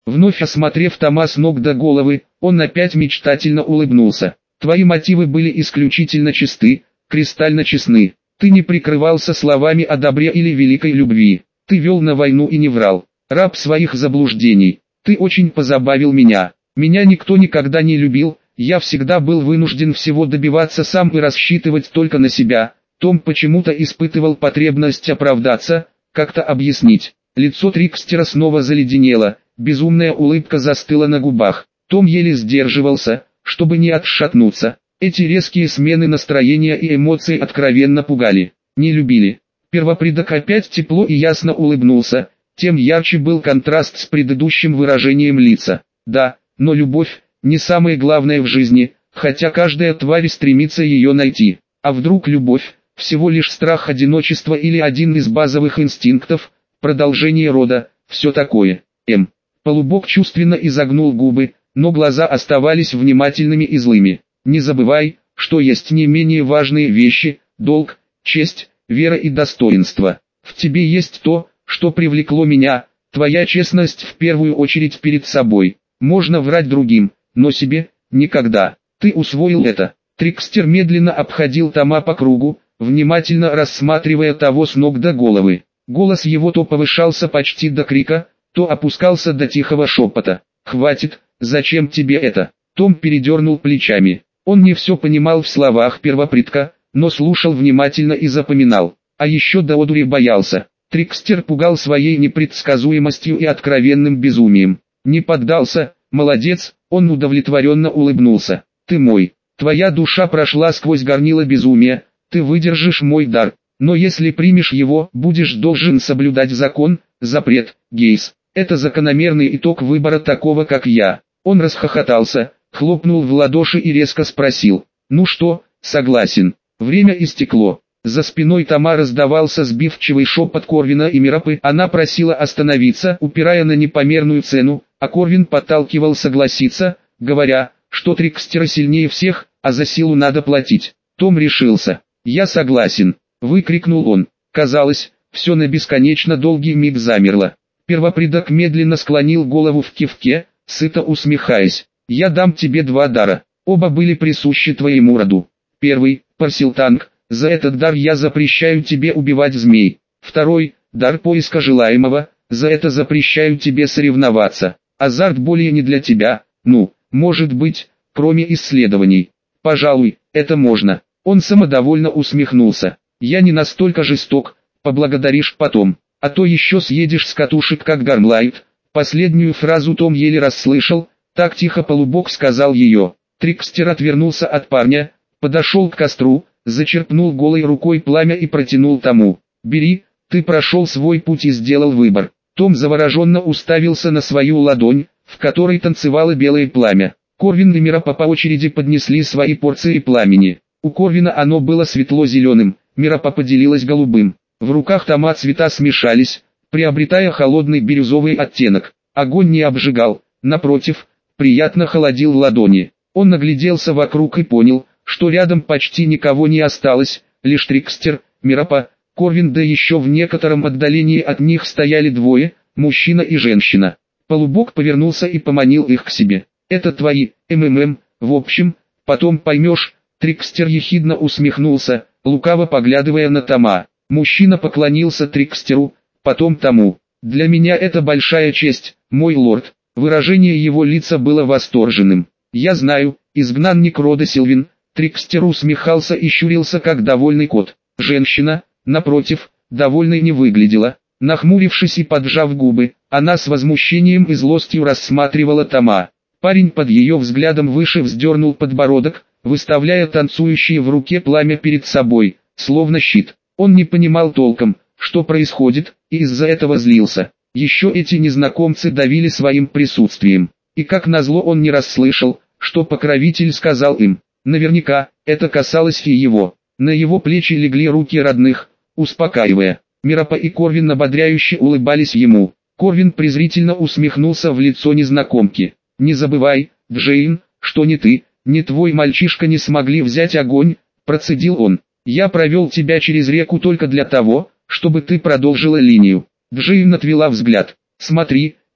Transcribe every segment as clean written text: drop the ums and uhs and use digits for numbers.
Вновь осмотрев Тома с ног до головы, он опять мечтательно улыбнулся. Твои мотивы были исключительно чисты, кристально честны. Ты не прикрывался словами о добре или великой любви. Ты вел на войну и не врал. Раб своих заблуждений. Ты очень позабавил меня. Меня никто никогда не любил, я всегда был вынужден всего добиваться сам и рассчитывать только на себя. Том почему-то испытывал потребность оправдаться, как-то объяснить. Лицо Трикстера снова заледенело, безумная улыбка застыла на губах. Том еле сдерживался, чтобы не отшатнуться. Эти резкие смены настроения и эмоций откровенно пугали. Не любили. Первопредок опять тепло и ясно улыбнулся, тем ярче был контраст с предыдущим выражением лица. Да, но любовь – не самое главное в жизни, хотя каждая тварь стремится ее найти. А вдруг любовь – всего лишь страх одиночества или один из базовых инстинктов, продолжение рода, все такое. Полубог чувственно изогнул губы, но глаза оставались внимательными и злыми. Не забывай, что есть не менее важные вещи – долг, честь, вера и достоинство. В тебе есть то, что привлекло меня, твоя честность в первую очередь перед собой. Можно врать другим, но себе – никогда. Ты усвоил это. Трикстер медленно обходил Тома по кругу, внимательно рассматривая того с ног до головы. Голос его то повышался почти до крика, то опускался до тихого шепота. «Хватит, зачем тебе это?» Том передернул плечами. Он не все понимал в словах первопредка, но слушал внимательно и запоминал. А еще до одури боялся. Трикстер пугал своей непредсказуемостью и откровенным безумием. Не поддался, молодец, он удовлетворенно улыбнулся. Ты мой, твоя душа прошла сквозь горнило безумия, ты выдержишь мой дар. Но если примешь его, будешь должен соблюдать закон, запрет, Гейс. Это закономерный итог выбора такого как я. Он расхохотался, хлопнул в ладоши и резко спросил. Ну что, согласен. Время истекло. За спиной Тома раздавался сбивчивый шепот Корвина и Мирапы. Она просила остановиться, упирая на непомерную цену, а Корвин подталкивал согласиться, говоря, что Трикстера сильнее всех, а за силу надо платить. Том решился. «Я согласен», — выкрикнул он. Казалось, все на бесконечно долгий миг замерло. Первопредок медленно склонил голову в кивке, сыто усмехаясь. «Я дам тебе два дара. Оба были присущи твоему роду. Первый, Парсилтанг, за этот дар я запрещаю тебе убивать змей. Второй, дар поиска желаемого, за это запрещаю тебе соревноваться. Азарт более не для тебя, ну, может быть, кроме исследований. Пожалуй, это можно». Он самодовольно усмехнулся. «Я не настолько жесток, поблагодаришь потом, а то еще съедешь с катушек как Гармлайт». Последнюю фразу Том еле расслышал, так тихо полубог сказал ее. Трикстер отвернулся от парня, подошел к костру, зачерпнул голой рукой пламя и протянул Тому. «Бери, ты прошел свой путь и сделал выбор». Том завороженно уставился на свою ладонь, в которой танцевало белое пламя. Корвин и Мирапа по очереди поднесли свои порции пламени. У Корвина оно было светло-зеленым, Мирапа поделилась голубым. В руках Тома цвета смешались, приобретая холодный бирюзовый оттенок. Огонь не обжигал, напротив, приятно холодил ладони. Он нагляделся вокруг и понял, что рядом почти никого не осталось, лишь Трикстер, Мирапа, Корвин, да еще в некотором отдалении от них стояли двое, мужчина и женщина. Полубог повернулся и поманил их к себе. «Это твои, в общем, потом поймешь». Трикстер ехидно усмехнулся, лукаво поглядывая на Тома. Мужчина поклонился Трикстеру, потом Тому. «Для меня это большая честь, мой лорд». Выражение его лица было восторженным. «Я знаю, изгнанник рода Сильвин». Трикстер усмехался и щурился как довольный кот. Женщина, напротив, довольной не выглядела. Нахмурившись и поджав губы, она с возмущением и злостью рассматривала Тома. Парень под ее взглядом выше вздернул подбородок, выставляя танцующее в руке пламя перед собой, словно щит. Он не понимал толком, что происходит, и из-за этого злился. Еще эти незнакомцы давили своим присутствием. И как назло он не расслышал, что покровитель сказал им. Наверняка, это касалось и его. На его плечи легли руки родных, успокаивая. Мирапа и Корвин ободряюще улыбались ему. Корвин презрительно усмехнулся в лицо незнакомки. «Не забывай, Джейн, что ни ты, ни твой мальчишка не смогли взять огонь», – процедил он. «Я провел тебя через реку только для того, чтобы ты продолжила линию». Джейн отвела взгляд. «Смотри,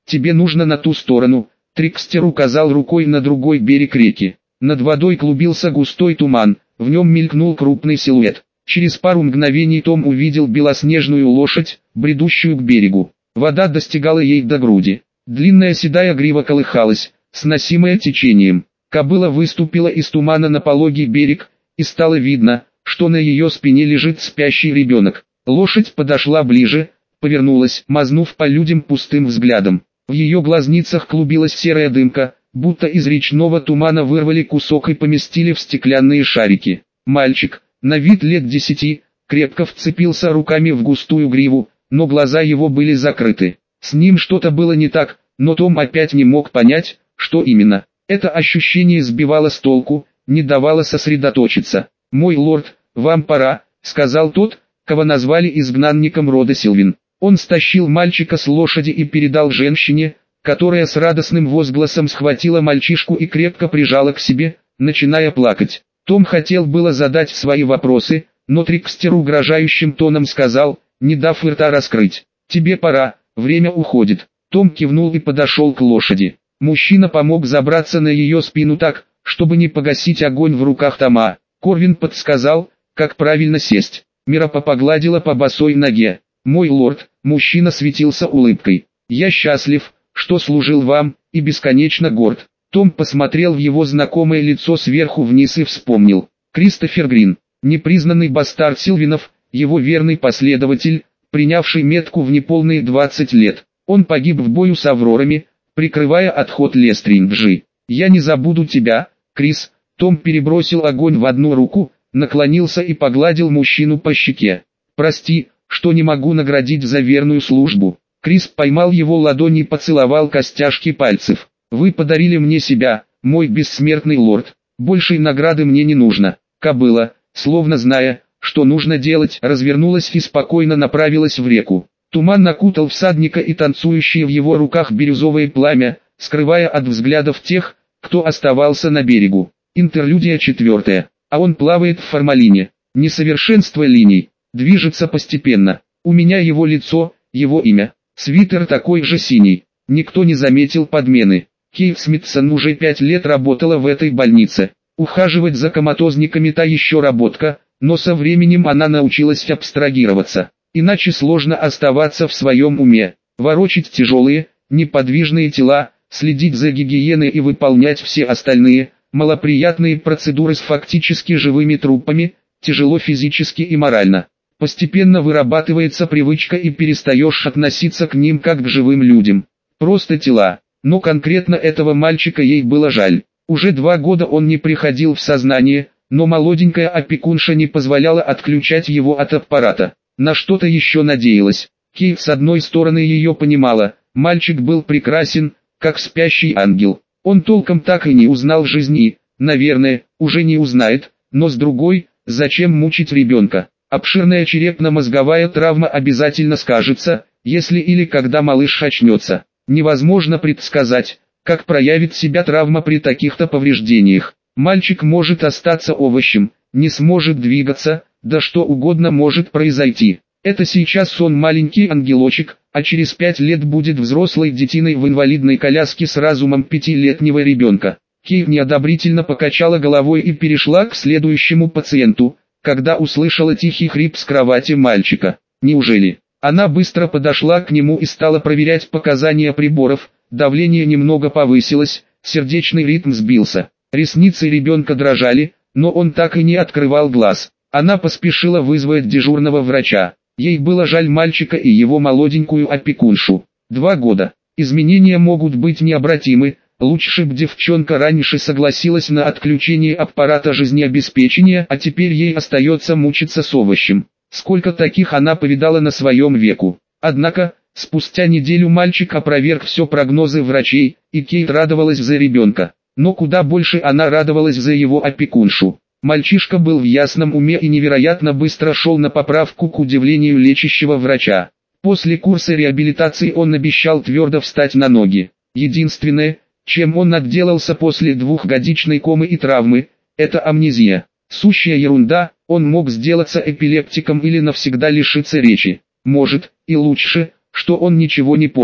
тебе нужно на ту сторону. Трикстер указал рукой на другой берег реки. Над водой клубился густой туман, в нем мелькнул крупный силуэт. Через пару мгновений Том увидел белоснежную лошадь, бредущую к берегу. Вода достигала ей до груди. Длинная седая грива колыхалась, сносимая течением. Кобыла выступила из тумана на пологий берег, и стало видно, что на ее спине лежит спящий ребенок. Лошадь подошла ближе, повернулась, мазнув по людям пустым взглядом. В ее глазницах клубилась серая дымка, будто из речного тумана вырвали кусок и поместили в стеклянные шарики. Мальчик, на вид лет 10, крепко вцепился руками в густую гриву, но глаза его были закрыты. С ним что-то было не так, но Том опять не мог понять, что именно. Это ощущение сбивало с толку, не давало сосредоточиться. «Мой лорд, вам пора», — сказал тот, кого назвали изгнанником рода Силвин. Он стащил мальчика с лошади и передал женщине, которая с радостным возгласом схватила мальчишку и крепко прижала к себе, начиная плакать. Том хотел было задать свои вопросы, но Трикстер угрожающим тоном сказал, не дав рта раскрыть: «Тебе пора, время уходит». Том кивнул и подошел к лошади. Мужчина помог забраться на ее спину так, чтобы не погасить огонь в руках Тома. Корвин подсказал, как правильно сесть. Мирапа погладила по босой ноге. «Мой лорд», мужчина светился улыбкой, «я счастлив, что служил вам, и бесконечно горд». Том посмотрел в его знакомое лицо сверху вниз и вспомнил. Кристофер Грин, непризнанный бастард Силвинов, его верный последователь, принявший метку в неполные 20 лет. Он погиб в бою с Аврорами, прикрывая отход Лестринджи. «Я не забуду тебя, Крис». Том перебросил огонь в одну руку, наклонился и погладил мужчину по щеке. «Прости, что не могу наградить за верную службу». Крис поймал его ладонь и поцеловал костяшки пальцев. «Вы подарили мне себя, мой бессмертный лорд. Большей награды мне не нужно». Кобыла, словно зная, что нужно делать, развернулась и спокойно направилась в реку. Туман накутал всадника и танцующие в его руках бирюзовое пламя, скрывая от взглядов тех, кто оставался на берегу. Интерлюдия 4. А он плавает в формалине. Несовершенство линий. Движется постепенно. У меня его лицо, его имя. Свитер такой же синий. Никто не заметил подмены. Кейт Смитсон уже 5 лет работала в этой больнице. Ухаживать за коматозниками та еще работка, но со временем она научилась абстрагироваться. Иначе сложно оставаться в своем уме. Ворочить тяжелые, неподвижные тела, следить за гигиеной и выполнять все остальные, малоприятные процедуры с фактически живыми трупами, тяжело физически и морально. Постепенно вырабатывается привычка и перестаешь относиться к ним как к живым людям. Просто тела. Но конкретно этого мальчика ей было жаль. Уже 2 года он не приходил в сознание, но молоденькая опекунша не позволяла отключать его от аппарата. На что-то еще надеялась. Кейт с одной стороны ее понимала, мальчик был прекрасен, как спящий ангел. Он толком так и не узнал жизни, наверное, уже не узнает, но с другой, зачем мучить ребенка? Обширная черепно-мозговая травма обязательно скажется, если или когда малыш очнется. Невозможно предсказать, как проявит себя травма при таких-то повреждениях. Мальчик может остаться овощем, не сможет двигаться, да что угодно может произойти. Это сейчас он маленький ангелочек, а через 5 лет будет взрослой детиной в инвалидной коляске с разумом 5-летнего ребенка. Кейт неодобрительно покачала головой и перешла к следующему пациенту, когда услышала тихий хрип с кровати мальчика. Неужели? Она быстро подошла к нему и стала проверять показания приборов, давление немного повысилось, сердечный ритм сбился. Ресницы ребенка дрожали, но он так и не открывал глаз. Она поспешила вызвать дежурного врача. Ей было жаль мальчика и его молоденькую опекуншу. 2 года. Изменения могут быть необратимы. Лучше б девчонка раньше согласилась на отключение аппарата жизнеобеспечения, а теперь ей остается мучиться с овощем. Сколько таких она повидала на своем веку. Однако, спустя неделю мальчик опроверг все прогнозы врачей, и Кейт радовалась за ребенка. Но куда больше она радовалась за его опекуншу. Мальчишка был в ясном уме и невероятно быстро шел на поправку к удивлению лечащего врача. После курса реабилитации он обещал твердо встать на ноги. Единственное, чем он отделался после 2-годичной комы и травмы, это амнезия. Сущая ерунда, он мог сделаться эпилептиком или навсегда лишиться речи. Может, и лучше, что он ничего не помнит.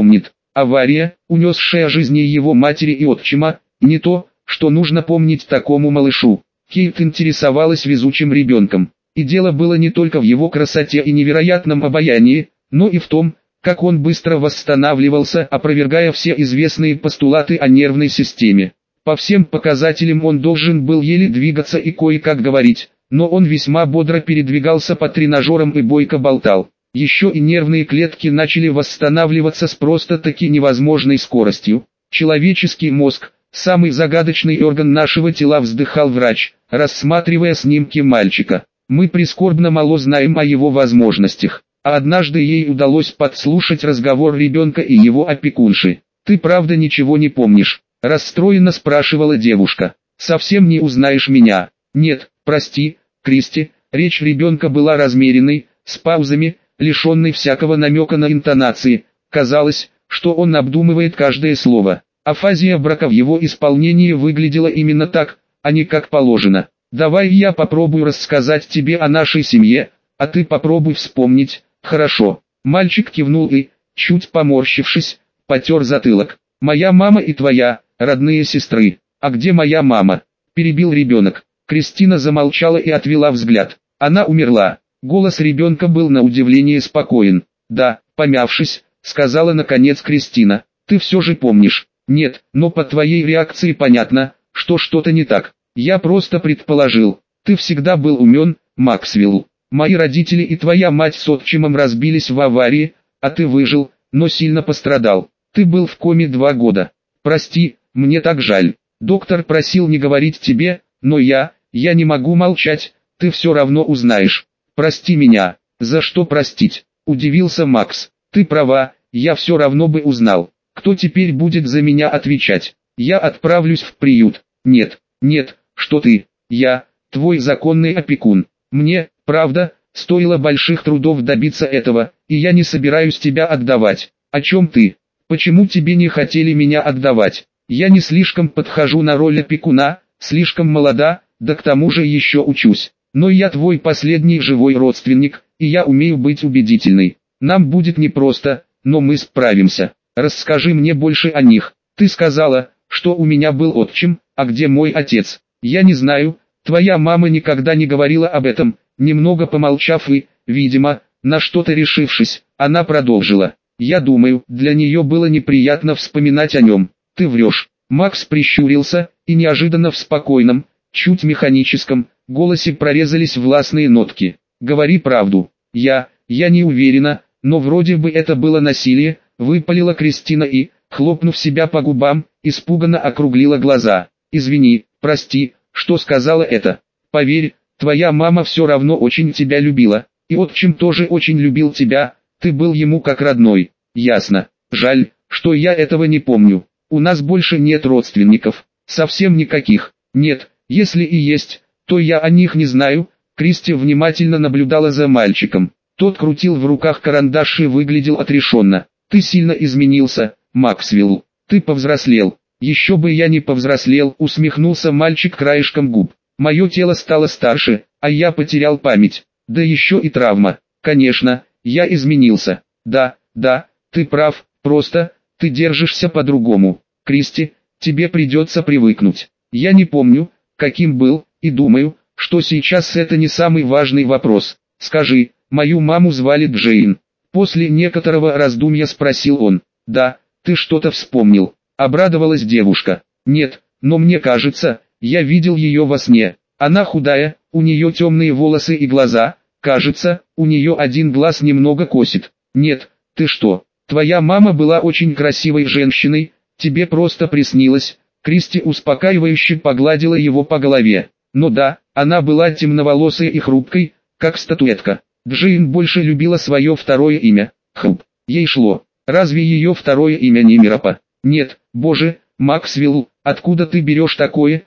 Авария, унесшая жизни его матери и отчима, не то, что нужно помнить такому малышу. Кейт интересовалась везучим ребенком. И дело было не только в его красоте и невероятном обаянии, но и в том, как он быстро восстанавливался, опровергая все известные постулаты о нервной системе. По всем показателям он должен был еле двигаться и кое-как говорить, но он весьма бодро передвигался по тренажерам и бойко болтал. Еще и нервные клетки начали восстанавливаться с просто-таки невозможной скоростью. Человеческий мозг, самый загадочный орган нашего тела, вздыхал врач, рассматривая снимки мальчика. Мы прискорбно мало знаем о его возможностях. А однажды ей удалось подслушать разговор ребенка и его опекунши. «Ты правда ничего не помнишь?» – расстроенно спрашивала девушка. «Совсем не узнаешь меня?» «Нет, прости, Кристи». Речь ребенка была размеренной, с паузами, лишенной всякого намека на интонации. Казалось, что он обдумывает каждое слово. Афазия брака в его исполнении выглядела именно так, а не как положено. «Давай я попробую рассказать тебе о нашей семье, а ты попробуй вспомнить». «Хорошо». Мальчик кивнул и, чуть поморщившись, потер затылок. «Моя мама и твоя, родные сестры». «А где моя мама?» – перебил ребенок. Кристина замолчала и отвела взгляд. «Она умерла». Голос ребенка был на удивление спокоен. «Да», помявшись, сказала наконец Кристина. «Ты все же помнишь?» «Нет, но по твоей реакции понятно, что что-то не так. Я просто предположил. Ты всегда был умен, Максвелл. Мои родители и твоя мать с отчимом разбились в аварии, а ты выжил, но сильно пострадал. Ты был в коме 2 года. Прости, мне так жаль. Доктор просил не говорить тебе, но я не могу молчать, ты все равно узнаешь. Прости меня». «За что простить?» – удивился Макс. «Ты права, я все равно бы узнал. Кто теперь будет за меня отвечать? Я отправлюсь в приют». «Нет, что ты? Я, твой законный опекун. Мне, правда, стоило больших трудов добиться этого, и я не собираюсь тебя отдавать». «О чем ты? Почему тебе не хотели меня отдавать? Я не слишком подхожу на роль опекуна, слишком молода, да к тому же еще учусь. Но я твой последний живой родственник, и я умею быть убедительной. Нам будет непросто, но мы справимся. Расскажи мне больше о них. Ты сказала, что у меня был отчим, а где мой отец?» «Я не знаю, твоя мама никогда не говорила об этом». Немного помолчав и, видимо, на что-то решившись, она продолжила. «Я думаю, для нее было неприятно вспоминать о нем». «Ты врешь». Макс прищурился, и неожиданно в спокойном, чуть механическом голосе прорезались властные нотки. «Говори правду». Я не уверена, но вроде бы это было насилие», выпалила Кристина и, хлопнув себя по губам, испуганно округлила глаза. «Извини, прости, что сказала это. Поверь, твоя мама все равно очень тебя любила, и отчим тоже очень любил тебя, ты был ему как родной». «Ясно. Жаль, что я этого не помню. У нас больше нет родственников. Совсем никаких. Нет, если и есть, то я о них не знаю». Кристи внимательно наблюдала за мальчиком. Тот крутил в руках карандаш и выглядел отрешенно. «Ты сильно изменился, Максвелл. Ты повзрослел». «Еще бы я не повзрослел», усмехнулся мальчик краешком губ. «Мое тело стало старше, а я потерял память. Да еще и травма. Конечно, я изменился. Да, ты прав, просто, ты держишься по-другому. Кристи, тебе придется привыкнуть. Я не помню, каким был, и думаю, что сейчас это не самый важный вопрос. Скажи, мою маму звали Джейн?» После некоторого раздумья спросил он. «Да, ты что-то вспомнил?» Обрадовалась девушка. «Нет, но мне кажется, я видел ее во сне. Она худая, у нее темные волосы и глаза, кажется, у нее один глаз немного косит». «Нет, ты что? Твоя мама была очень красивой женщиной, тебе просто приснилось». Кристи успокаивающе погладила его по голове. «Ну да, она была темноволосой и хрупкой, как статуэтка. Джейн больше любила свое второе имя, Хуб. Ей шло. Разве ее второе имя не Мирапа?» «Нет, боже, Максвелл, откуда ты берешь такое,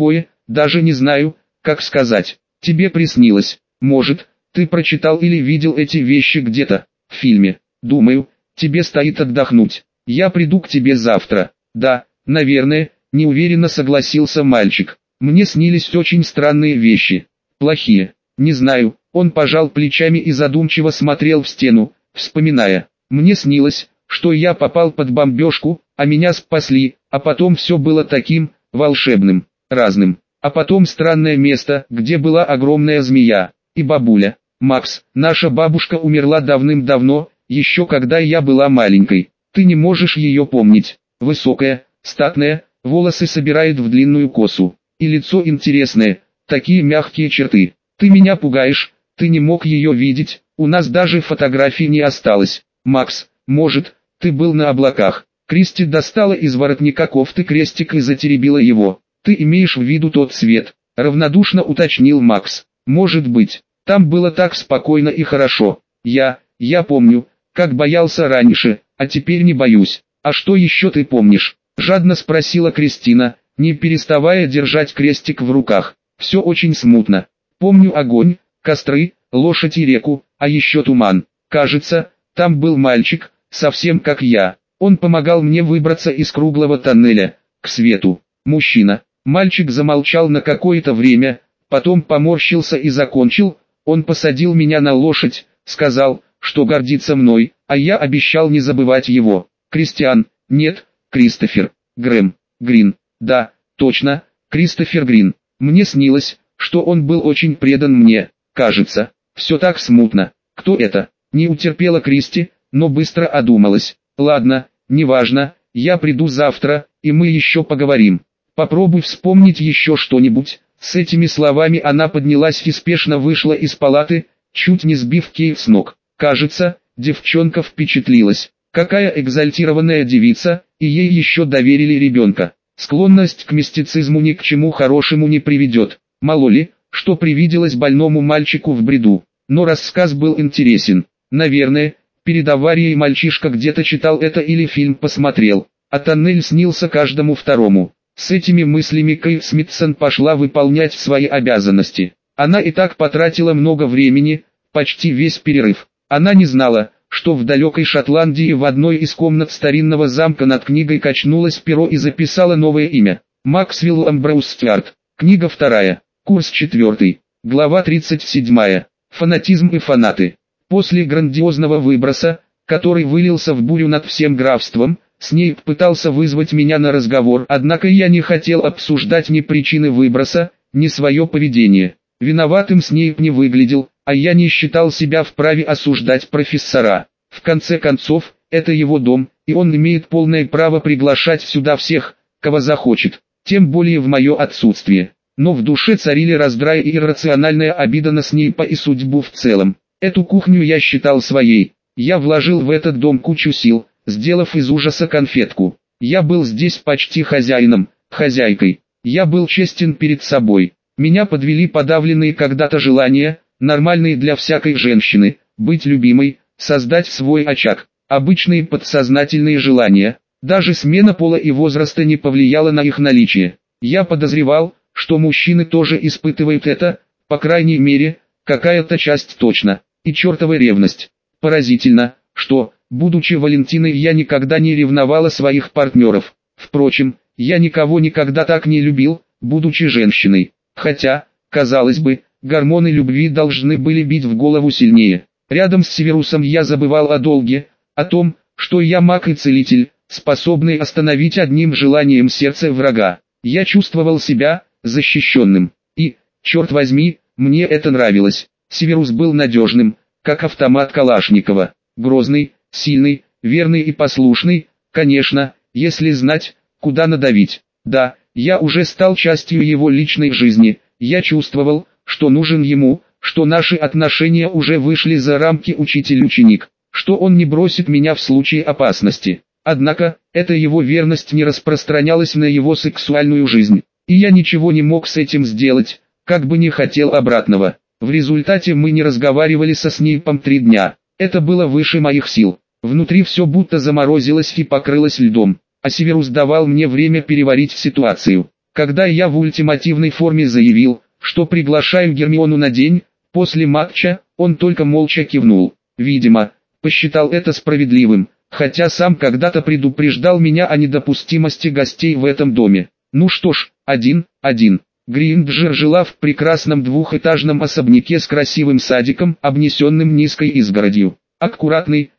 даже не знаю, как сказать. Тебе приснилось. Может, ты прочитал или видел эти вещи где-то, в фильме. Думаю, тебе стоит отдохнуть. Я приду к тебе завтра». «Да, наверное», неуверенно согласился мальчик. «Мне снились очень странные вещи. Плохие. Не знаю». Он пожал плечами и задумчиво смотрел в стену, вспоминая. «Мне снилось, что я попал под бомбежку, а меня спасли, а потом все было таким, волшебным, разным. А потом странное место, где была огромная змея, и бабуля. Макс, наша бабушка умерла давным-давно, еще когда я была маленькой. Ты не можешь ее помнить. Высокая, статная, волосы собирает в длинную косу. И лицо интересное, такие мягкие черты. Ты меня пугаешь, ты не мог ее видеть, у нас даже фотографий не осталось. Макс, может, ты был на облаках. Кристи достала из воротника кофты крестик и затеребила его. Ты имеешь в виду тот цвет? Равнодушно уточнил Макс. Может быть, там было так спокойно и хорошо. Я помню, как боялся раньше, а теперь не боюсь. А что еще ты помнишь? Жадно спросила Кристина, не переставая держать крестик в руках. Все очень смутно. Помню огонь, костры, лошадь и реку, а еще туман. Кажется, там был мальчик, совсем как я. Он помогал мне выбраться из круглого тоннеля, к свету. Мужчина. Мальчик замолчал на какое-то время, потом поморщился и закончил. Он посадил меня на лошадь, сказал, что гордится мной, а я обещал не забывать его. Кристиан, нет, Кристофер, Грэм, Грин, да, точно, Кристофер Грин. Мне снилось, что он был очень предан мне, кажется. Все так смутно. Кто это? Не утерпела Кристи, но быстро одумалась. Ладно, неважно, я приду завтра, и мы еще поговорим. Попробуй вспомнить еще что-нибудь. С этими словами она поднялась и спешно вышла из палаты, чуть не сбив Кейт с ног. Кажется, девчонка впечатлилась. Какая экзальтированная девица, и ей еще доверили ребенка. Склонность к мистицизму ни к чему хорошему не приведет. Мало ли, что привиделось больному мальчику в бреду. Но рассказ был интересен. Наверное, перед аварией мальчишка где-то читал это или фильм посмотрел, а тоннель снился каждому второму. С этими мыслями Кейт Смитсон пошла выполнять свои обязанности. Она и так потратила много времени, почти весь перерыв. Она не знала, что в далекой Шотландии в одной из комнат старинного замка над книгой качнулось перо и записало новое имя. Максвелл Амброуз Стюарт. Книга 2. Курс 4. Глава 37. Фанатизм и фанаты. После грандиозного выброса, который вылился в бурю над всем графством, Снейп пытался вызвать меня на разговор, однако я не хотел обсуждать ни причины выброса, ни свое поведение. Виноватым Снейп не выглядел, а я не считал себя вправе осуждать профессора. В конце концов, это его дом, и он имеет полное право приглашать сюда всех, кого захочет, тем более в мое отсутствие. Но в душе царили раздрай и иррациональная обида на Снейпа и судьбу в целом. Эту кухню я считал своей. Я вложил в этот дом кучу сил, сделав из ужаса конфетку. Я был здесь почти хозяином, хозяйкой. Я был честен перед собой. Меня подвели подавленные когда-то желания, нормальные для всякой женщины, быть любимой, создать свой очаг. Обычные подсознательные желания. Даже смена пола и возраста не повлияла на их наличие. Я подозревал, что мужчины тоже испытывают это, по крайней мере, какая-то часть точно. И чертова ревность. Поразительно, что, будучи Валентиной, я никогда не ревновала своих партнеров. Впрочем, я никого никогда так не любил, будучи женщиной. Хотя, казалось бы, гормоны любви должны были бить в голову сильнее. Рядом с Северусом я забывал о долге, о том, что я маг и целитель, способный остановить одним желанием сердца врага. Я чувствовал себя защищенным. И, черт возьми, мне это нравилось. Северус был надежным, как автомат Калашникова. Грозный, сильный, верный и послушный, конечно, если знать, куда надавить. Да, я уже стал частью его личной жизни. Я чувствовал, что нужен ему, что наши отношения уже вышли за рамки учитель-ученик, что он не бросит меня в случае опасности. Однако, эта его верность не распространялась на его сексуальную жизнь, и я ничего не мог с этим сделать, как бы не хотел обратного. В результате мы не разговаривали со Снейпом 3 дня. Это было выше моих сил. Внутри все будто заморозилось и покрылось льдом, а Северус давал мне время переварить ситуацию. Когда я в ультимативной форме заявил, что приглашаю Гермиону на день, после матча, он только молча кивнул. Видимо, посчитал это справедливым, хотя сам когда-то предупреждал меня о недопустимости гостей в этом доме. Ну что ж, 1-1. Гринджер жила в прекрасном двухэтажном особняке с красивым садиком, обнесенным низкой изгородью. Аккуратный,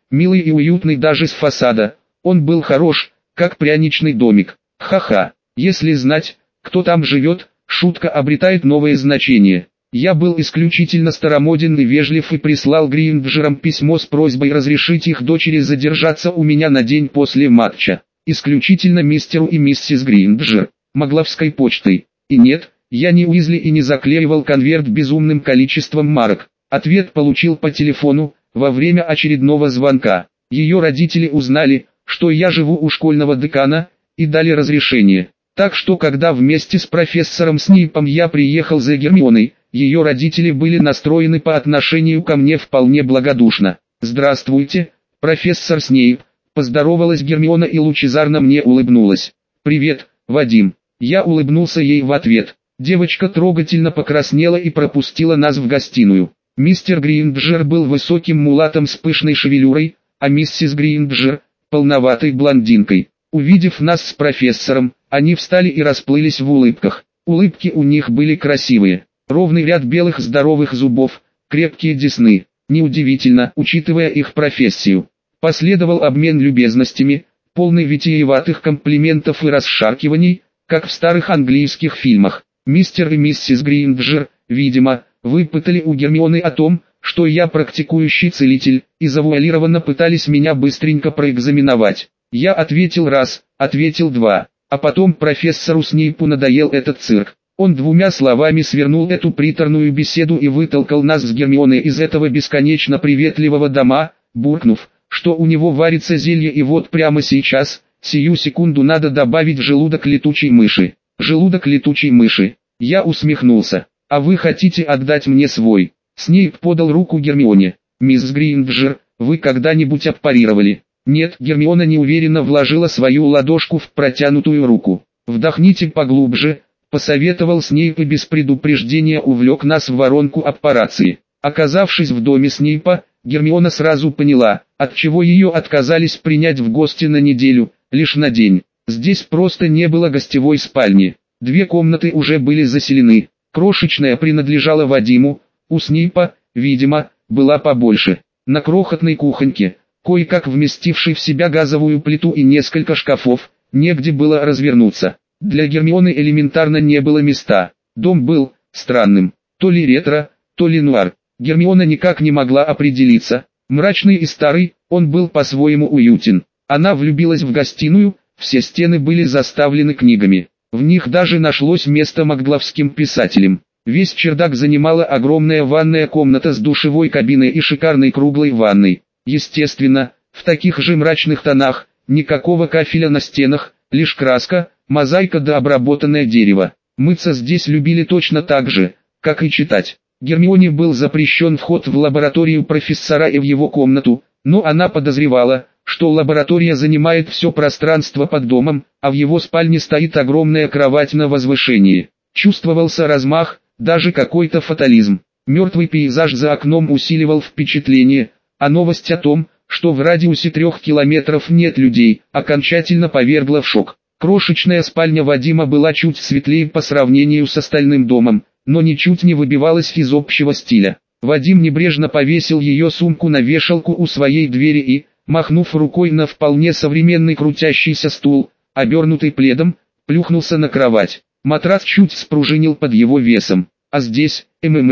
милый и уютный даже с фасада. Он был хорош, как пряничный домик. Ха-ха, если знать, кто там живет, шутка обретает новое значение. Я был исключительно старомоден и вежлив и прислал Гриндджерам письмо с просьбой разрешить их дочери задержаться у меня на день после матча. Исключительно мистеру и миссис Гринджер, Могловской почтой. И нет, я не Уизли и не заклеивал конверт безумным количеством марок. Ответ получил по телефону, во время очередного звонка. Ее родители узнали, что я живу у школьного декана, и дали разрешение. Так что когда вместе с профессором Снейпом я приехал за Гермионой, ее родители были настроены по отношению ко мне вполне благодушно. «Здравствуйте, профессор Снейп», — поздоровалась Гермиона и лучезарно мне улыбнулась. «Привет, Вадим». Я улыбнулся ей в ответ. Девочка трогательно покраснела и пропустила нас в гостиную. Мистер Гринджер был высоким мулатом с пышной шевелюрой, а миссис Гринджер — полноватой блондинкой. Увидев нас с профессором, они встали и расплылись в улыбках. Улыбки у них были красивые. Ровный ряд белых здоровых зубов, крепкие десны. Неудивительно, учитывая их профессию. Последовал обмен любезностями, полный витиеватых комплиментов и расшаркиваний, как в старых английских фильмах. Мистер и миссис Гринджер, видимо, выпытали у Гермионы о том, что я практикующий целитель, и завуалированно пытались меня быстренько проэкзаменовать. Я ответил раз, ответил два, а потом профессору Снейпу надоел этот цирк. Он двумя словами свернул эту приторную беседу и вытолкал нас с Гермионой из этого бесконечно приветливого дома, буркнув, что у него варится зелье и вот прямо сейчас, сию секунду надо добавить в желудок летучей мыши. Желудок летучей мыши. Я усмехнулся. А вы хотите отдать мне свой? Снейп подал руку Гермионе. Мисс Гринджер, вы когда-нибудь аппарировали? Нет, Гермиона неуверенно вложила свою ладошку в протянутую руку. Вдохните поглубже, посоветовал Снейп и без предупреждения увлек нас в воронку аппарации. Оказавшись в доме Снейпа, Гермиона сразу поняла, отчего ее отказались принять в гости на неделю, лишь на день. Здесь просто не было гостевой спальни. 2 комнаты уже были заселены. Крошечная принадлежала Вадиму, у Снейпа, видимо, была побольше. На крохотной кухоньке, кое-как вместившей в себя газовую плиту и несколько шкафов, негде было развернуться. Для Гермионы элементарно не было места. Дом был странным, то ли ретро, то ли нуар. Гермиона никак не могла определиться. Мрачный и старый, он был по-своему уютен. Она влюбилась в гостиную, все стены были заставлены книгами. В них даже нашлось место магловским писателям. Весь чердак занимала огромная ванная комната с душевой кабиной и шикарной круглой ванной. Естественно, в таких же мрачных тонах, никакого кафеля на стенах, лишь краска, мозаика да обработанное дерево. Мыться здесь любили точно так же, как и читать. Гермионе был запрещен вход в лабораторию профессора и в его комнату, но она подозревала, что лаборатория занимает все пространство под домом, а в его спальне стоит огромная кровать на возвышении. Чувствовался размах, даже какой-то фатализм. Мертвый пейзаж за окном усиливал впечатление, а новость о том, что в радиусе 3 километров нет людей, окончательно повергла в шок. Крошечная спальня Вадима была чуть светлее по сравнению с остальным домом, но ничуть не выбивалась из общего стиля. Вадим небрежно повесил ее сумку на вешалку у своей двери и, махнув рукой на вполне современный крутящийся стул, обернутый пледом, плюхнулся на кровать. Матрас чуть спружинил под его весом. А здесь,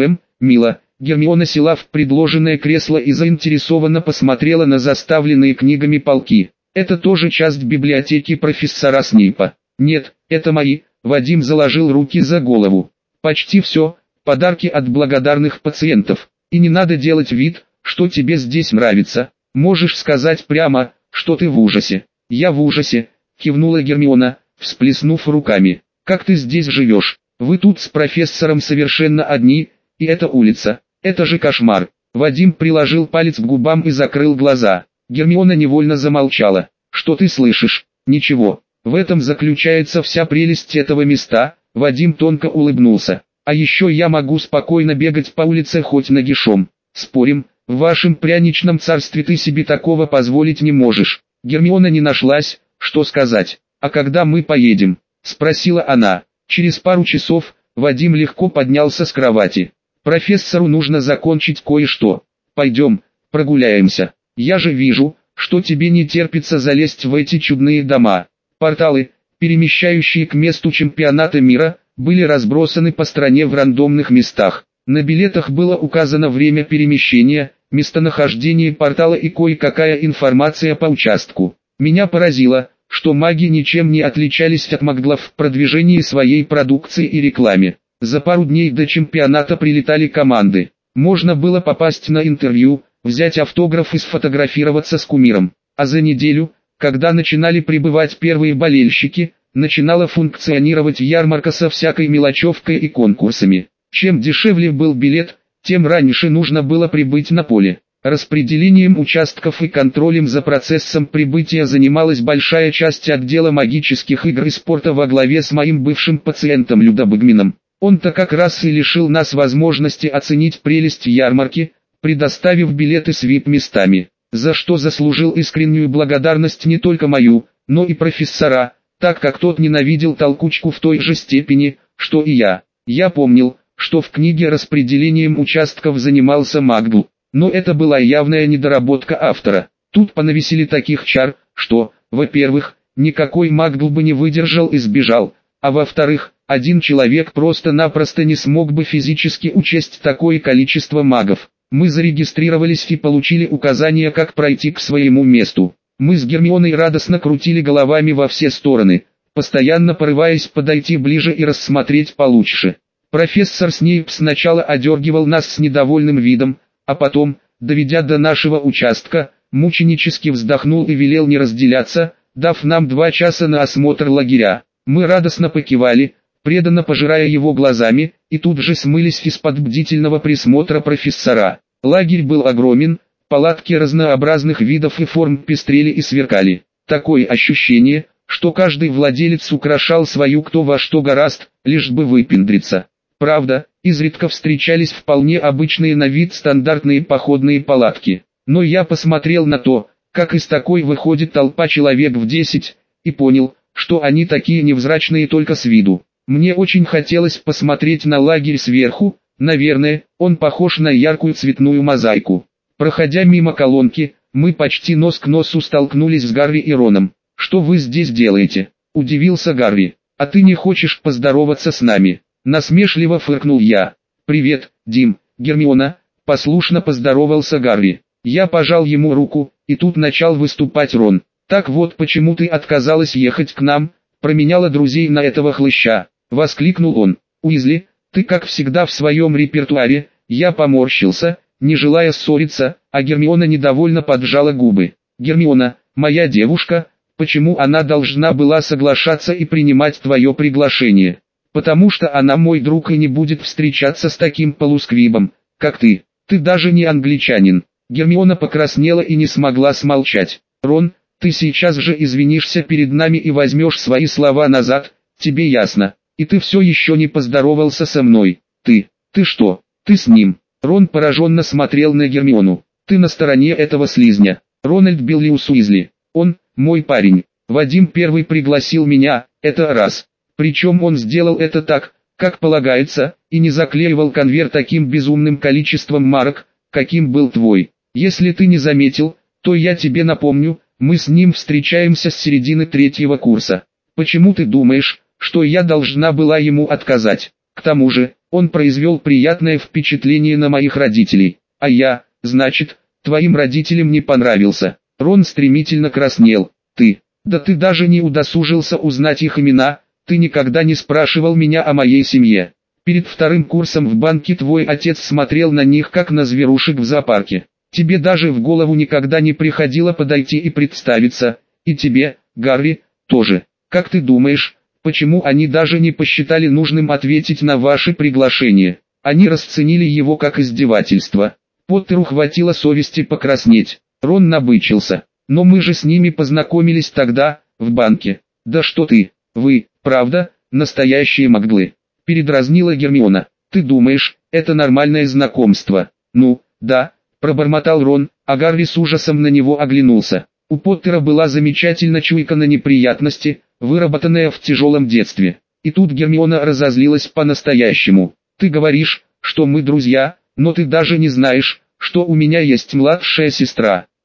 мило, Гермиона села в предложенное кресло и заинтересованно посмотрела на заставленные книгами полки. Это тоже часть библиотеки профессора Снейпа. Нет, это мои. Вадим заложил руки за голову. Почти все, подарки от благодарных пациентов. И не надо делать вид, что тебе здесь нравится. Можешь сказать прямо, что ты в ужасе. Я в ужасе, кивнула Гермиона, всплеснув руками. Как ты здесь живешь? Вы тут с профессором совершенно одни, и эта улица. Это же кошмар. Вадим приложил палец к губам и закрыл глаза. Гермиона невольно замолчала. Что ты слышишь? Ничего. В этом заключается вся прелесть этого места. Вадим тонко улыбнулся. А еще я могу спокойно бегать по улице хоть нагишом. Спорим, в вашем пряничном царстве ты себе такого позволить не можешь. Гермиона не нашлась, что сказать. А когда мы поедем? Спросила она. Через пару часов. Вадим легко поднялся с кровати. Профессору нужно закончить кое-что. Пойдем, прогуляемся. Я же вижу, что тебе не терпится залезть в эти чудные дома. Порталы, перемещающие к месту чемпионата мира, были разбросаны по стране в рандомных местах. На билетах было указано время перемещения, местонахождение портала и кое-какая информация по участку. Меня поразило, что маги ничем не отличались от маглов в продвижении своей продукции и рекламе. За пару дней до чемпионата прилетали команды. Можно было попасть на интервью, взять автограф и сфотографироваться с кумиром. А за неделю, когда начинали прибывать первые болельщики, начинала функционировать ярмарка со всякой мелочевкой и конкурсами. Чем дешевле был билет, тем раньше нужно было прибыть на поле. Распределением участков и контролем за процессом прибытия занималась большая часть отдела магических игр и спорта во главе с моим бывшим пациентом Людобыгмином. Он-то как раз и лишил нас возможности оценить прелесть ярмарки, предоставив билеты с VIP-местами, за что заслужил искреннюю благодарность не только мою, но и профессора, так как тот ненавидел толкучку в той же степени, что и я. Я помнил, что в книге распределением участков занимался Макгл, но это была явная недоработка автора. Тут понавесили таких чар, что, во-первых, никакой Макгл бы не выдержал и сбежал, а во-вторых, один человек просто-напросто не смог бы физически учесть такое количество магов. Мы зарегистрировались и получили указания, как пройти к своему месту. Мы с Гермионой радостно крутили головами во все стороны, постоянно порываясь подойти ближе и рассмотреть получше. Профессор Снейп сначала одергивал нас с недовольным видом, а потом, доведя до нашего участка, мученически вздохнул и велел не разделяться, дав нам 2 часа на осмотр лагеря. Мы радостно покивали, преданно пожирая его глазами, и тут же смылись из-под бдительного присмотра профессора. Лагерь был огромен, палатки разнообразных видов и форм пестрели и сверкали. Такое ощущение, что каждый владелец украшал свою кто во что горазд, лишь бы выпендриться. Правда, изредка встречались вполне обычные на вид стандартные походные палатки. Но я посмотрел на то, как из такой выходит толпа человек в 10, и понял, что они такие невзрачные только с виду. Мне очень хотелось посмотреть на лагерь сверху, наверное, он похож на яркую цветную мозаику. Проходя мимо колонки, мы почти нос к носу столкнулись с Гарри и Роном. «Что вы здесь делаете?» – удивился Гарри. «А ты не хочешь поздороваться с нами?» – насмешливо фыркнул я. «Привет, Дим, Гермиона», – послушно поздоровался Гарри. Я пожал ему руку, и тут начал выступать Рон. «Так вот почему ты отказалась ехать к нам, променяла друзей на этого хлыща», – воскликнул он. «Уизли, ты как всегда в своем репертуаре», – я поморщился, не желая ссориться, а Гермиона недовольно поджала губы. «Гермиона, моя девушка, почему она должна была соглашаться и принимать твое приглашение? Потому что она мой друг и не будет встречаться с таким полусквибом, как ты. Ты даже не англичанин». Гермиона покраснела и не смогла смолчать. «Рон, ты сейчас же извинишься перед нами и возьмешь свои слова назад, тебе ясно? И ты все еще не поздоровался со мной. Ты что, ты с ним?» Рон пораженно смотрел на Гермиону. «Ты на стороне этого слизня. Рональд Биллиус Уизли. Он, мой парень. Вадим первый пригласил меня, это раз. Причем он сделал это так, как полагается, и не заклеивал конверт таким безумным количеством марок, каким был твой. Если ты не заметил, то я тебе напомню, мы с ним встречаемся с середины 3-го курса. Почему ты думаешь, что я должна была ему отказать? К тому же, он произвел приятное впечатление на моих родителей. А я, значит, твоим родителям не понравился». Рон стремительно краснел. Да ты даже не удосужился узнать их имена, ты никогда не спрашивал меня о моей семье. Перед 2-м курсом в банке твой отец смотрел на них как на зверушек в зоопарке. Тебе даже в голову никогда не приходило подойти и представиться, и тебе, Гарри, тоже. Как ты думаешь, почему они даже не посчитали нужным ответить на ваше приглашение? Они расценили его как издевательство. Поттеру хватило совести покраснеть. Рон набычился. «Но мы же с ними познакомились тогда, в банке». «Да что вы, правда, настоящие маглы?» – передразнила Гермиона. «Ты думаешь, это нормальное знакомство?» «Ну, да», – пробормотал Рон, а Гарри с ужасом на него оглянулся. У Поттера была замечательно чуйка на неприятности, выработанная в тяжелом детстве. И тут Гермиона разозлилась по-настоящему. «Ты говоришь, что мы друзья, но ты даже не знаешь, что у меня есть младшая сестра».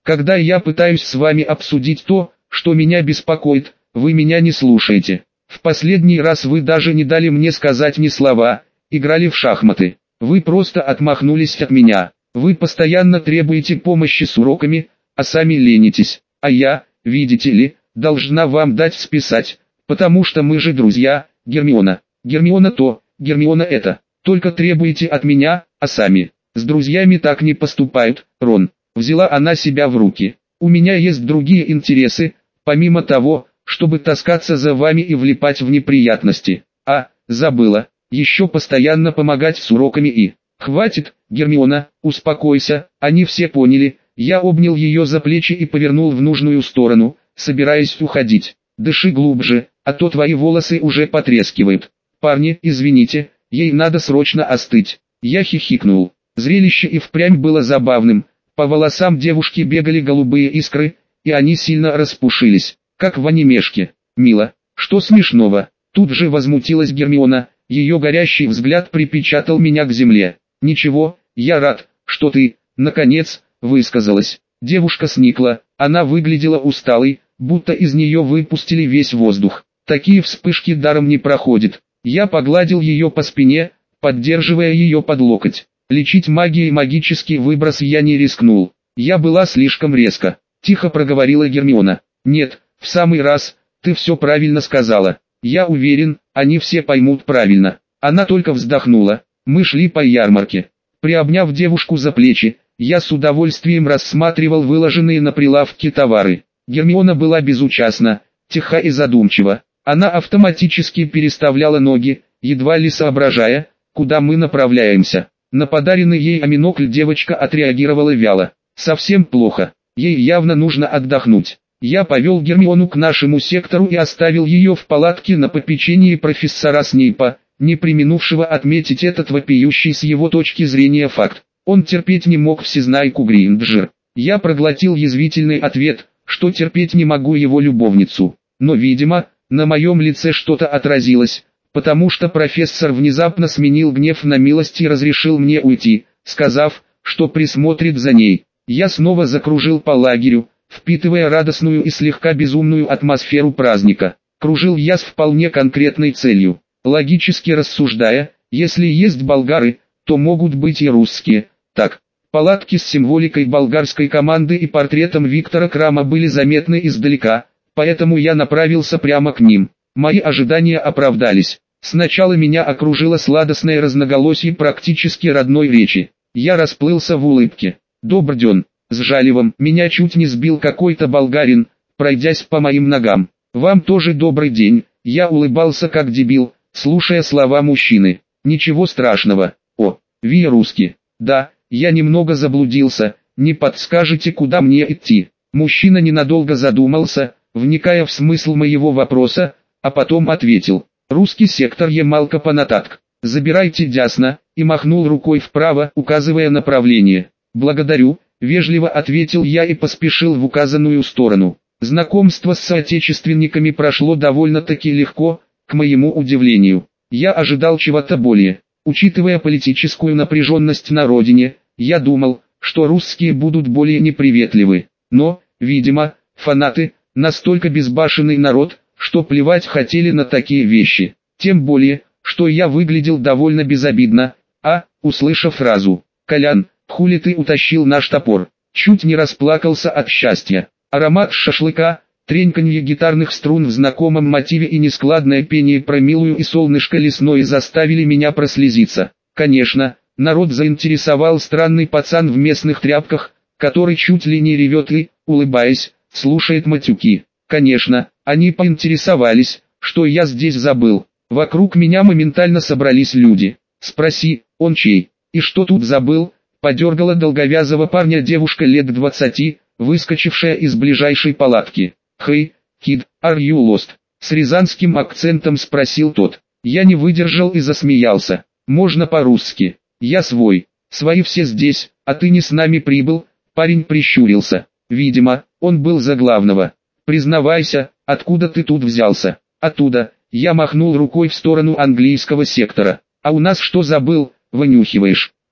Когда я пытаюсь с вами обсудить то, что меня беспокоит, вы меня не слушаете. В последний раз вы даже не дали мне сказать ни слова, играли в шахматы. Вы просто отмахнулись от меня. Вы постоянно требуете помощи с уроками, а сами ленитесь. А я, видите ли, должна вам дать списать, потому что мы же друзья, Гермиона. Гермиона то, Гермиона это. Только требуете от меня, а сами. С друзьями так не поступают, Рон. Взяла она себя в руки. У меня есть другие интересы, помимо того, чтобы таскаться за вами и влипать в неприятности. А, забыла, еще постоянно помогать с уроками и... Хватит, Гермиона, успокойся, они все поняли. Я обнял ее за плечи и повернул в нужную сторону, собираясь уходить. Дыши глубже, а то твои волосы уже потрескивают. Парни, извините, ей надо срочно остыть. Я хихикнул. Зрелище и впрямь было забавным. По волосам девушки бегали голубые искры, и они сильно распушились, как в анимешке. Мило, что смешного? Тут же возмутилась Гермиона, ее горящий взгляд припечатал меня к земле. Ничего, я рад, что ты, наконец, высказалась. Девушка сникла, она выглядела усталой, будто из нее выпустили весь воздух. Такие вспышки даром не проходят. Я погладил ее по спине, поддерживая ее под локоть. Лечить магией магический выброс я не рискнул. Я была слишком резко. Тихо проговорила Гермиона. Нет, в самый раз, ты все правильно сказала. Я уверен, они все поймут правильно. Она только вздохнула. Мы шли по ярмарке. Приобняв девушку за плечи, я с удовольствием рассматривал выложенные на прилавке товары. Гермиона была безучастна, тиха и задумчива. Она автоматически переставляла ноги, едва ли соображая, куда мы направляемся. На подаренный ей аминокль девочка отреагировала вяло. Совсем плохо, ей явно нужно отдохнуть. Я повел Гермиону к нашему сектору и оставил ее в палатке на попечении профессора Снейпа, не преминувшего отметить этот вопиющий с его точки зрения факт. Он терпеть не мог всезнайку Гринджер. Я проглотил язвительный ответ, что терпеть не могу его любовницу. Но, видимо, на моем лице что-то отразилось, потому что профессор внезапно сменил гнев на милость и разрешил мне уйти, сказав, что присмотрит за ней. Я снова закружил по лагерю, впитывая радостную и слегка безумную атмосферу праздника. Кружил я с вполне конкретной целью. Логически рассуждая, если есть болгары, то могут быть и русские. Так, палатки с символикой болгарской команды и портретом Виктора Крама были заметны издалека, поэтому я направился прямо к ним. Мои ожидания оправдались. Сначала меня окружило сладостное разноголосие практически родной речи. Я расплылся в улыбке. «Добрый день». С жалевом меня чуть не сбил какой-то болгарин, пройдясь по моим ногам. «Вам тоже добрый день». Я улыбался как дебил, слушая слова мужчины. «Ничего страшного. О, вы русский». «Да, я немного заблудился, не подскажете, куда мне идти?» Мужчина ненадолго задумался, вникая в смысл моего вопроса, а потом ответил. «Русский сектор Ямалка-Панататк. Забирайте дясно», и махнул рукой вправо, указывая направление. «Благодарю», вежливо ответил я и поспешил в указанную сторону. Знакомство с соотечественниками прошло довольно-таки легко, к моему удивлению. Я ожидал чего-то более. Учитывая политическую напряженность на родине, я думал, что русские будут более неприветливы. Но, видимо, фанаты, настолько безбашенный народ, что плевать хотели на такие вещи. Тем более, что я выглядел довольно безобидно, услышав фразу «Колян, хули ты утащил наш топор?» чуть не расплакался от счастья. Аромат шашлыка, треньканье гитарных струн в знакомом мотиве и нескладное пение про милую и солнышко лесное заставили меня прослезиться. Конечно, народ заинтересовал странный пацан в местных тряпках, который чуть ли не ревет и, улыбаясь, слушает матюки. Конечно, они поинтересовались, что я здесь забыл. Вокруг меня моментально собрались люди. «Спроси, он чей? И что тут забыл?» Подергала долговязого парня девушка лет 20, выскочившая из ближайшей палатки. «Hey, kid, are you lost?» С рязанским акцентом спросил тот. Я не выдержал и засмеялся. «Можно по-русски. Я свой. Свои все здесь, а ты не с нами прибыл?» Парень прищурился. Видимо, он был за главного. «Признавайся, откуда ты тут взялся?» «Оттуда». Я махнул рукой в сторону английского сектора. «А у нас что забыл, вынюхиваешь?»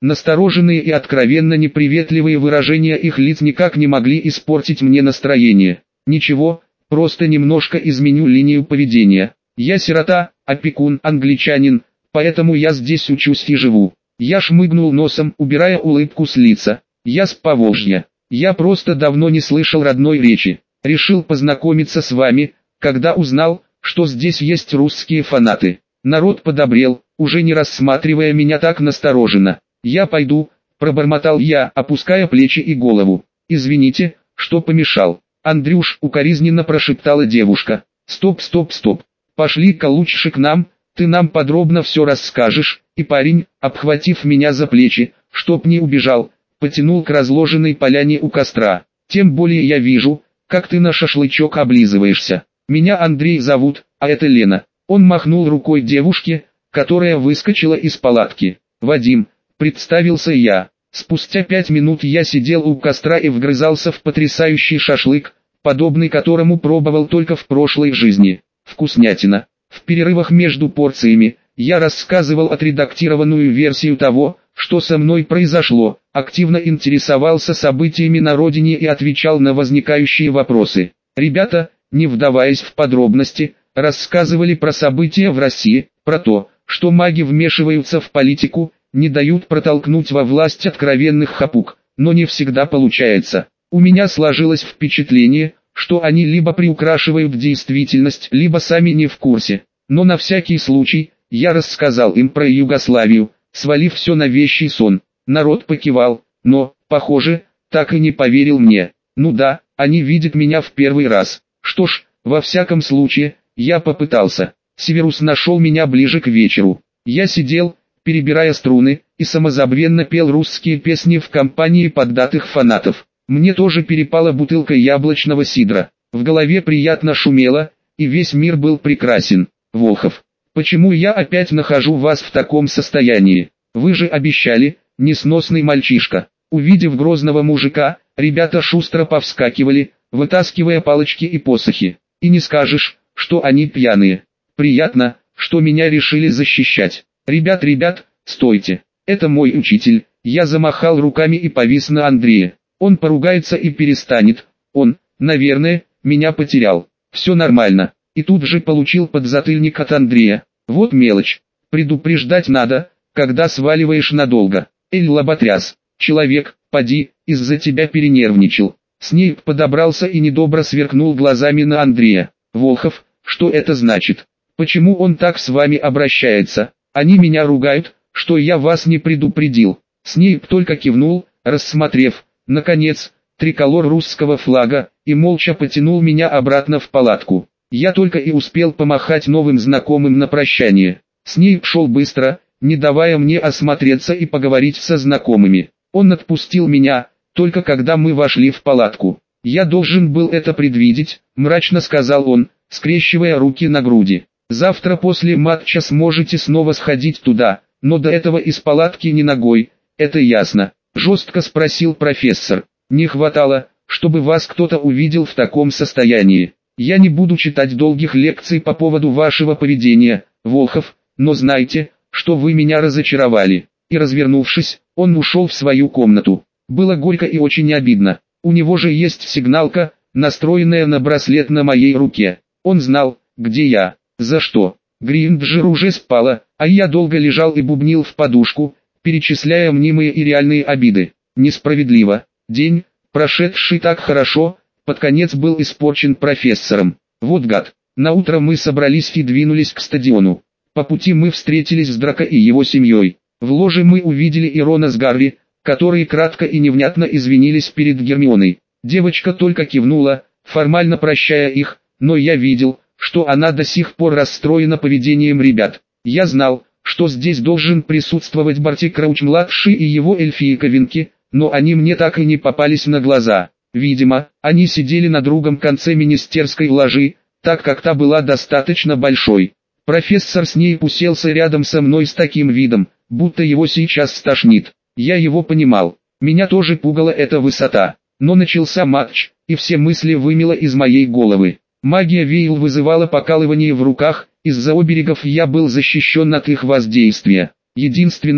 Настороженные и откровенно неприветливые выражения их лиц никак не могли испортить мне настроение. Ничего, просто немножко изменю линию поведения. Я сирота, опекун, англичанин, поэтому я здесь учусь и живу. Я шмыгнул носом, убирая улыбку с лица. Я с Поволжья. Я просто давно не слышал родной речи. Решил познакомиться с вами, когда узнал, что здесь есть русские фанаты. Народ подобрел, уже не рассматривая меня так настороженно. «Я пойду», – пробормотал я, опуская плечи и голову. «Извините, что помешал». «Андрюш», – укоризненно прошептала девушка. «Стоп, стоп, стоп. Пошли-ка лучше к нам, ты нам подробно все расскажешь». И парень, обхватив меня за плечи, чтоб не убежал, потянул к разложенной поляне у костра. «Тем более я вижу, как ты на шашлычок облизываешься. Меня Андрей зовут, а это Лена». Он махнул рукой девушке, которая выскочила из палатки. «Вадим», — представился я. Спустя 5 минут я сидел у костра и вгрызался в потрясающий шашлык, подобный которому пробовал только в прошлой жизни. Вкуснятина. В перерывах между порциями я рассказывал отредактированную версию того, что со мной произошло, активно интересовался событиями на родине и отвечал на возникающие вопросы. Ребята, не вдаваясь в подробности, рассказывали про события в России, про то, что маги вмешиваются в политику, не дают протолкнуть во власть откровенных хапук, но не всегда получается. У меня сложилось впечатление, что они либо приукрашивают действительность, либо сами не в курсе. Но на всякий случай, я рассказал им про Югославию, свалив все на вещий сон. Народ покивал, но, похоже, так и не поверил мне. Ну да, они видят меня в первый раз. Что ж, во всяком случае, я попытался. Северус нашел меня ближе к вечеру. Я сидел, перебирая струны, и самозабвенно пел русские песни в компании поддатых фанатов. Мне тоже перепала бутылка яблочного сидра. В голове приятно шумело, и весь мир был прекрасен. Волхов, почему я опять нахожу вас в таком состоянии? Вы же обещали, несносный мальчишка. Увидев грозного мужика, ребята шустро повскакивали, вытаскивая палочки и посохи. И не скажешь, что они пьяные. Приятно, что меня решили защищать. Ребят, стойте. Это мой учитель. Я замахал руками и повис на Андрея. Он поругается и перестанет. Он, наверное, меня потерял. Все нормально. И тут же получил подзатыльник от Андрея. Вот мелочь. Предупреждать надо, когда сваливаешь надолго. Эль лоботряс. Человек, поди, из-за тебя перенервничал. Снейп подобрался и недобро сверкнул глазами на Андрея. Волхов, что это значит? Почему он так с вами обращается? Они меня ругают, что я вас не предупредил. Снейп только кивнул, рассмотрев, наконец, триколор русского флага, и молча потянул меня обратно в палатку. Я только и успел помахать новым знакомым на прощание. Снейп шел быстро, не давая мне осмотреться и поговорить со знакомыми. Он отпустил меня, только когда мы вошли в палатку. «Я должен был это предвидеть», — мрачно сказал он, скрещивая руки на груди. «Завтра после матча сможете снова сходить туда, но до этого из палатки ни ногой, это ясно», — жестко спросил профессор. «Не хватало, чтобы вас кто-то увидел в таком состоянии. Я не буду читать долгих лекций по поводу вашего поведения, Волхов, но знайте, что вы меня разочаровали». И развернувшись, он ушел в свою комнату. Было горько и очень обидно. У него же есть сигналка, настроенная на браслет на моей руке. Он знал, где я. За что? Гринджер уже спала, а я долго лежал и бубнил в подушку, перечисляя мнимые и реальные обиды. Несправедливо. День, прошедший так хорошо, под конец был испорчен профессором. Вот гад. Наутро мы собрались и двинулись к стадиону. По пути мы встретились с Драко и его семьей. В ложе мы увидели и Рона с Гарри, которые кратко и невнятно извинились перед Гермионой. Девочка только кивнула, формально прощая их, но я видел, что она до сих пор расстроена поведением ребят. Я знал, что здесь должен присутствовать Барти Крауч-младший и его эльфийка Винки, но они мне так и не попались на глаза. Видимо, они сидели на другом конце министерской ложи, так как та была достаточно большой. Профессор Снейп уселся рядом со мной с таким видом, будто его сейчас стошнит. Я его понимал. Меня тоже пугала эта высота. Но начался матч, и все мысли вымело из моей головы. Магия Вейл вызывала покалывание в руках, из-за оберегов я был защищен от их воздействия. Единственное,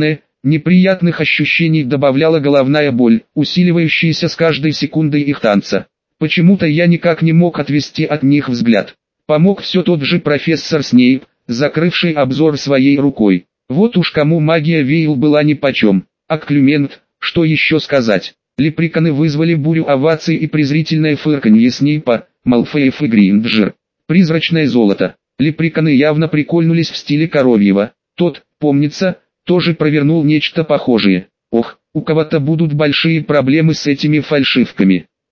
Неприятных ощущений добавляла головная боль, усиливающаяся с каждой секундой их танца. Почему-то я никак не мог отвести от них взгляд. Помог все тот же профессор Снейп, закрывший обзор своей рукой. Вот уж кому магия Вейл была нипочем. А Клюмент, что еще сказать? Лепреконы вызвали бурю оваций и презрительное фырканье Снейпа, Малфоев и Гринджер. Призрачное золото. Лепреконы явно прикольнулись в стиле Коровьева. Тот, помнится, тоже провернул нечто похожее. Ох, у кого-то будут большие проблемы с этими фальшивками.